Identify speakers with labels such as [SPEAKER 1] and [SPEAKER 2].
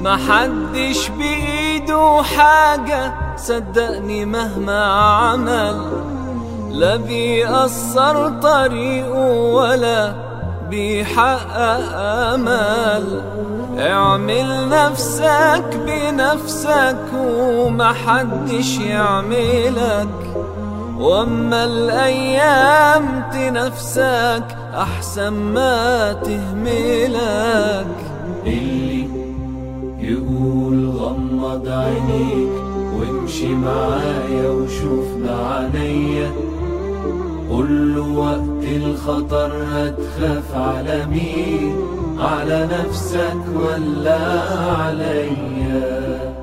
[SPEAKER 1] محدش بإيده حاجة صدقني مهما عمل، لا بيقصر طريقه ولا بيحقق أمل. اعمل نفسك بنفسك ومحدش يعملك، واما الأيام تنافسك أحسن ما تهملك.
[SPEAKER 2] اللي يقول غمض عينيك وامشي معايا وشوف بعينيا، قوله وقت الخطر هتخاف على مين؟ على نفسك ولا عليا؟